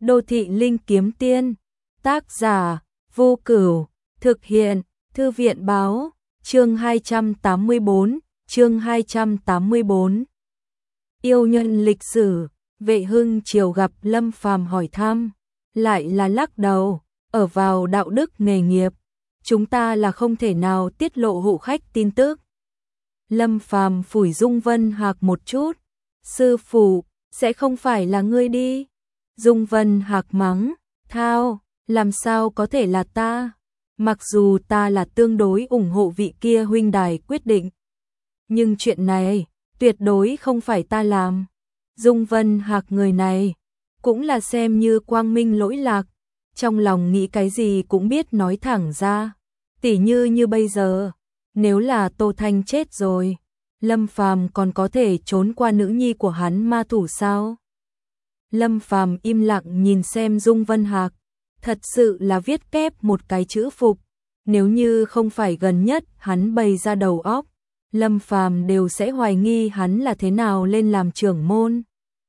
Đô thị linh kiếm tiên, tác giả, Vô Cửu, thực hiện, Thư viện báo, chương 284, chương 284. Yêu nhân lịch sử, Vệ Hưng Triều gặp Lâm Phàm hỏi thăm, lại là lắc đầu, ở vào đạo đức nghề nghiệp, chúng ta là không thể nào tiết lộ hộ khách tin tức. Lâm Phàm phủi Dung Vân Hạc một chút, sư phụ, sẽ không phải là ngươi đi. Dung Vân Hạc mắng, thao, làm sao có thể là ta, mặc dù ta là tương đối ủng hộ vị kia huynh đài quyết định. Nhưng chuyện này, tuyệt đối không phải ta làm. Dung Vân Hạc người này, cũng là xem như quang minh lỗi lạc, trong lòng nghĩ cái gì cũng biết nói thẳng ra. Tỉ như bây giờ, nếu là Tô Thanh chết rồi, Lâm Phàm còn có thể trốn qua nữ nhi của hắn ma thủ sao? Lâm Phàm im lặng nhìn xem Dung Vân Hạc, thật sự là viết kép một cái chữ phục, nếu như không phải gần nhất hắn bày ra đầu óc, Lâm Phàm đều sẽ hoài nghi hắn là thế nào lên làm trưởng môn.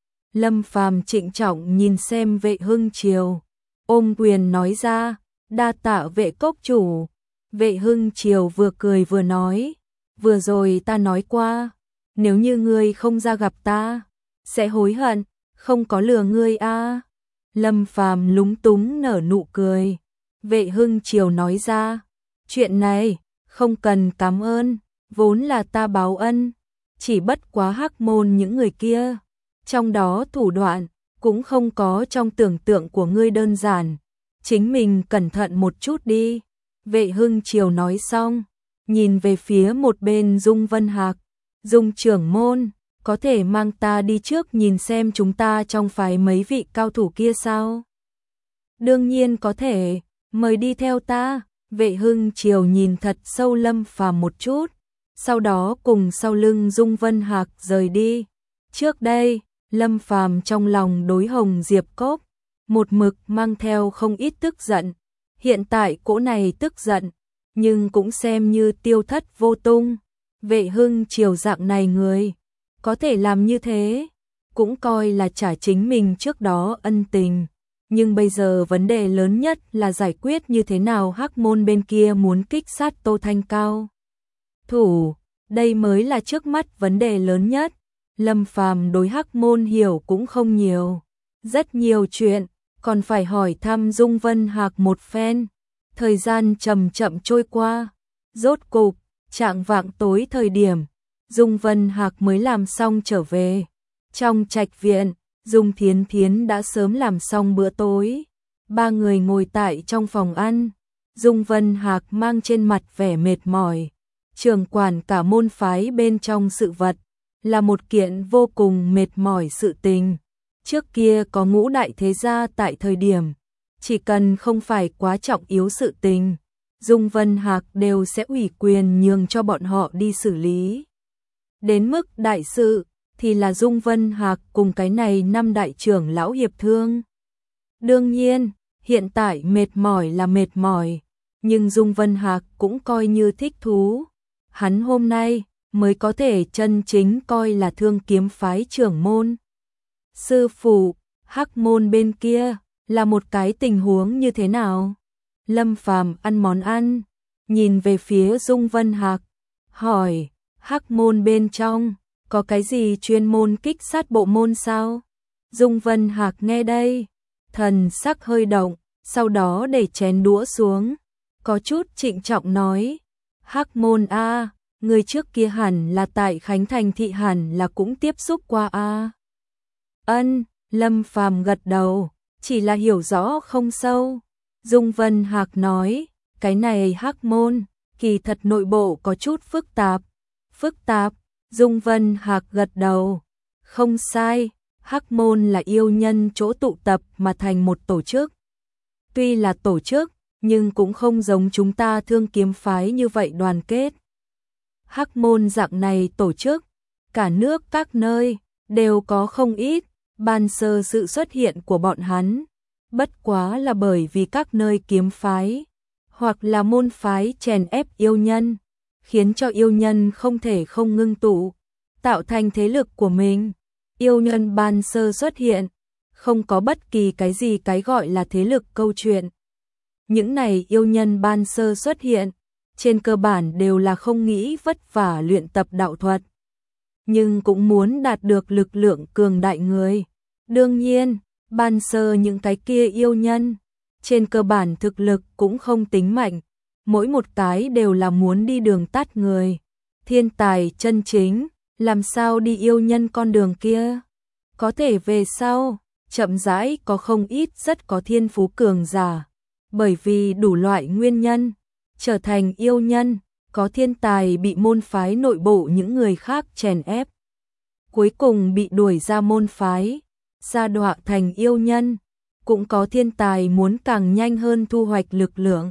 Lâm Phàm trịnh trọng nhìn xem Vệ Hưng Triều, ôm quyền nói ra, đa tạ Vệ cốc chủ. Vệ Hưng Triều vừa cười vừa nói, vừa rồi ta nói qua, nếu như ngươi không ra gặp ta, sẽ hối hận, không có lừa ngươi a. Lâm Phàm lúng túng nở nụ cười. Vệ Hưng Triều nói ra, chuyện này không cần cảm ơn, vốn là ta báo ân, chỉ bất quá Hắc Môn những người kia, trong đó thủ đoạn cũng không có trong tưởng tượng của ngươi đơn giản, chính mình cẩn thận một chút đi. Vệ Hưng Triều nói xong, nhìn về phía một bên Dung Vân Hạc, Dung trưởng môn, có thể mang ta đi trước nhìn xem chúng ta trong phái mấy vị cao thủ kia sao? Đương nhiên có thể, mời đi theo ta. Vệ Hưng Triều nhìn thật sâu Lâm Phàm một chút, sau đó cùng sau lưng Dung Vân Hạc rời đi. Trước đây, Lâm Phàm trong lòng đối Hồng Diệp Cốc, một mực mang theo không ít tức giận. Hiện tại cỗ này tức giận, nhưng cũng xem như tiêu thất vô tung. Vệ Hưng Triều dạng này người, có thể làm như thế, cũng coi là trả chính mình trước đó ân tình. Nhưng bây giờ vấn đề lớn nhất là giải quyết như thế nào Hắc Môn bên kia muốn kích sát Tô Thanh cao thủ, đây mới là trước mắt vấn đề lớn nhất. Lâm Phàm đối Hắc Môn hiểu cũng không nhiều, rất nhiều chuyện còn phải hỏi thăm Dung Vân Hạc một phen. Thời gian chậm chậm trôi qua, rốt cục chạng vạng tối thời điểm, Dung Vân Hạc mới làm xong trở về. Trong trạch viện, Dung Thiến Thiến đã sớm làm xong bữa tối. Ba người ngồi tại trong phòng ăn. Dung Vân Hạc mang trên mặt vẻ mệt mỏi. Trưởng quản cả môn phái bên trong sự vật, là một kiện vô cùng mệt mỏi sự tình. Trước kia có ngũ đại thế gia tại thời điểm, chỉ cần không phải quá trọng yếu sự tình, Dung Vân Hạc đều sẽ ủy quyền nhường cho bọn họ đi xử lý. Đến mức đại sự, thì là Dung Vân Hạc cùng cái này năm đại trưởng lão hiệp thương. Đương nhiên, hiện tại mệt mỏi là mệt mỏi, nhưng Dung Vân Hạc cũng coi như thích thú. Hắn hôm nay mới có thể chân chính coi là Thương Kiếm phái trưởng môn. Sư phụ, Hắc Môn bên kia là một cái tình huống như thế nào? Lâm Phàm ăn món ăn, nhìn về phía Dung Vân Hạc, hỏi, Hắc Môn bên trong có cái gì chuyên môn kích sát bộ môn sao? Dung Vân Hạc nghe đây, thần sắc hơi động, sau đó để chén đũa xuống, có chút trịnh trọng nói, Hắc Môn a, người trước kia hẳn là tại Khánh Thành thị hẳn là cũng tiếp xúc qua a. Ân, Lâm Phàm gật đầu, chỉ là hiểu rõ không sâu. Dung Vân Hạc nói, cái này Hắc Môn, kỳ thật nội bộ có chút phức tạp. Phức tạp, Dung Vân Hạc gật đầu. Không sai, Hắc Môn là yêu nhân chỗ tụ tập mà thành một tổ chức. Tuy là tổ chức, nhưng cũng không giống chúng ta Thương Kiếm phái như vậy đoàn kết. Hắc Môn dạng này tổ chức, cả nước các nơi, đều có không ít. Ban sơ sự xuất hiện của bọn hắn, bất quá là bởi vì các nơi kiếm phái, hoặc là môn phái chèn ép yêu nhân, khiến cho yêu nhân không thể không ngưng tụ, tạo thành thế lực của mình. Yêu nhân ban sơ xuất hiện, không có bất kỳ cái gì cái gọi là thế lực câu chuyện. Những này yêu nhân ban sơ xuất hiện, trên cơ bản đều là không nghĩ vất vả luyện tập đạo thuật, nhưng cũng muốn đạt được lực lượng cường đại người. Đương nhiên, ban sơ những cái kia yêu nhân, trên cơ bản thực lực cũng không tính mạnh, mỗi một cái đều là muốn đi đường tắt người. Thiên tài chân chính, làm sao đi yêu nhân con đường kia? Có thể về sau, chậm rãi có không ít rất có thiên phú cường giả, bởi vì đủ loại nguyên nhân, trở thành yêu nhân, có thiên tài bị môn phái nội bộ những người khác chèn ép. Cuối cùng bị đuổi ra môn phái, sa đọa thành yêu nhân, cũng có thiên tài muốn càng nhanh hơn thu hoạch lực lượng,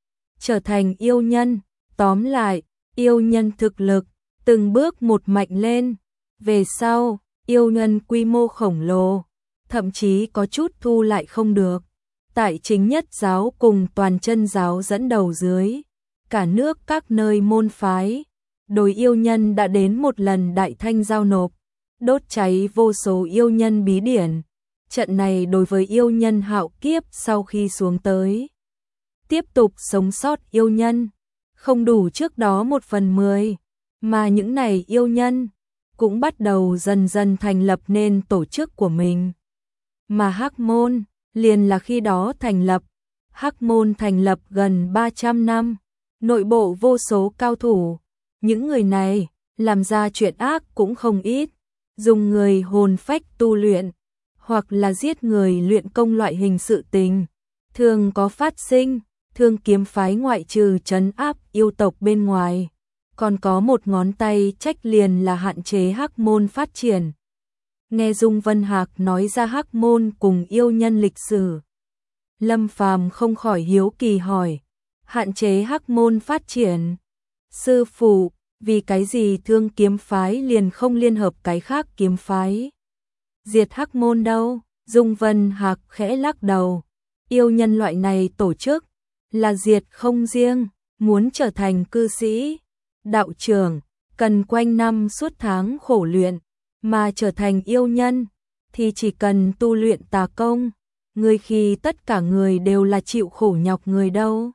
trở thành yêu nhân. Tóm lại, yêu nhân thực lực từng bước một mạnh lên, về sau, yêu nhân quy mô khổng lồ, thậm chí có chút thu lại không được. Tại chính nhất giáo cùng toàn chân giáo dẫn đầu dưới, cả nước các nơi môn phái, đối yêu nhân đã đến một lần đại thanh giao nộp, đốt cháy vô số yêu nhân bí điển. Trận này đối với yêu nhân hạo kiếp sau khi xuống tới, tiếp tục sống sót yêu nhân, không đủ trước đó 1/10, mà những này yêu nhân cũng bắt đầu dần dần thành lập nên tổ chức của mình. Mà Hắc Môn liền là khi đó thành lập. Hắc Môn thành lập gần 300 năm, nội bộ vô số cao thủ, những người này làm ra chuyện ác cũng không ít, dùng người hồn phách tu luyện, hoặc là giết người luyện công loại hình sự tình, thường có phát sinh. Thương Kiếm phái ngoại trừ trấn áp yêu tộc bên ngoài, còn có một ngón tay trách liền là hạn chế Hắc Môn phát triển. Nghe Dung Vân Hạc nói ra Hắc Môn cùng yêu nhân lịch sử, Lâm Phàm không khỏi hiếu kỳ hỏi, hạn chế Hắc Môn phát triển? Sư phụ, vì cái gì Thương Kiếm phái liền không liên hợp cái khác kiếm phái diệt Hắc Môn đâu? Dung Vân Hạc khẽ lắc đầu, yêu nhân loại này tổ chức là diệt không riêng, muốn trở thành cư sĩ, đạo trưởng, cần quanh năm suốt tháng khổ luyện, mà trở thành yêu nhân thì chỉ cần tu luyện tà công, người khi tất cả người đều là chịu khổ nhọc người đâu.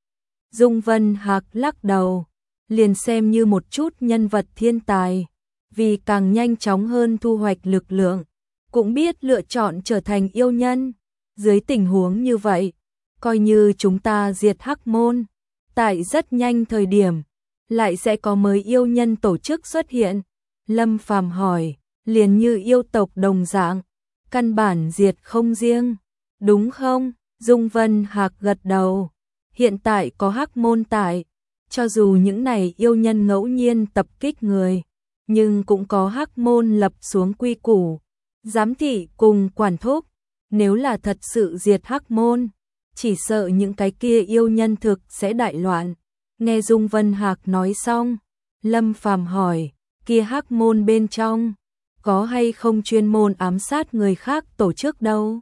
Dung Vân Hạc lắc đầu, liền xem như một chút nhân vật thiên tài, vì càng nhanh chóng hơn thu hoạch lực lượng, cũng biết lựa chọn trở thành yêu nhân. Dưới tình huống như vậy, coi như chúng ta diệt Hắc Môn, tại rất nhanh thời điểm, lại sẽ có mới yêu nhân tổ chức xuất hiện. Lâm Phàm hỏi, liền như yêu tộc đồng dạng, căn bản diệt không riêng, đúng không? Dung Vân Hạc gật đầu, hiện tại có Hắc Môn tại, cho dù những này yêu nhân ngẫu nhiên tập kích người, nhưng cũng có Hắc Môn lập xuống quy củ, giám thị cùng quản thúc. Nếu là thật sự diệt Hắc Môn, chỉ sợ những cái kia yêu nhân thực sẽ đại loạn. Nghe Dung Vân Hạc nói xong, Lâm Phàm hỏi, kia Hắc Môn bên trong có hay không chuyên môn ám sát người khác tổ chức đâu?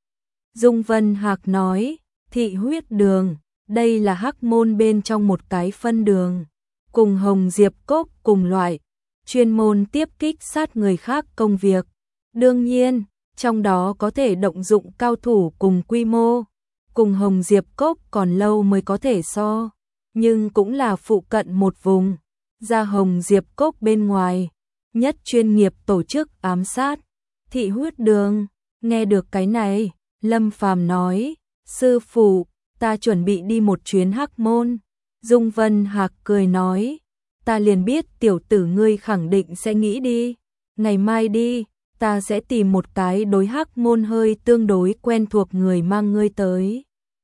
Dung Vân Hạc nói, Thị Huyết Đường, đây là Hắc Môn bên trong một cái phân đường, cùng Hồng Diệp Cốc cùng loại, chuyên môn tiếp kích sát người khác công việc. Đương nhiên, trong đó có thể động dụng cao thủ cùng quy mô, cùng Hồng Diệp Cốc còn lâu mới có thể so, nhưng cũng là phụ cận một vùng, ra Hồng Diệp Cốc bên ngoài, nhất chuyên nghiệp tổ chức ám sát. Thị Huyết Đường, nghe được cái này, Lâm Phàm nói, sư phụ, ta chuẩn bị đi một chuyến Hắc Môn. Dung Vân Hạc cười nói, ta liền biết tiểu tử ngươi khẳng định sẽ nghĩ đi, ngày mai đi, ta sẽ tìm một cái đối Hắc Môn hơi tương đối quen thuộc người mang ngươi tới.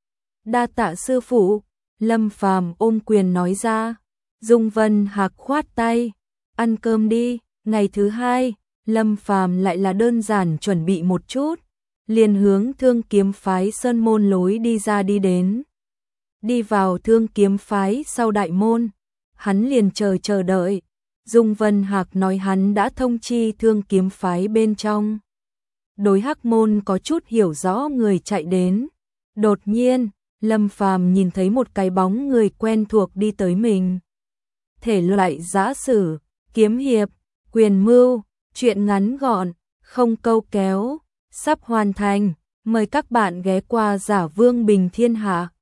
Đa tạ sư phụ, Lâm Phàm ôm quyền nói ra. Dung Vân Hạc khoát tay, ăn cơm đi. Ngày thứ hai, Lâm Phàm lại là đơn giản chuẩn bị một chút, liền hướng Thương Kiếm phái sơn môn lối đi ra đi đến. Đi vào Thương Kiếm phái sau đại môn, hắn liền chờ đợi. Dung Vân Hạc nói hắn đã thông chi Thương Kiếm phái bên trong. Đối Hắc Môn có chút hiểu rõ người chạy đến. Đột nhiên, Lâm Phàm nhìn thấy một cái bóng người quen thuộc đi tới mình. Thể loại giã sử, kiếm hiệp, quyền mưu, chuyện ngắn gọn, không câu kéo, sắp hoàn thành. Mời các bạn ghé qua Giả Vương Bình Thiên Hạ.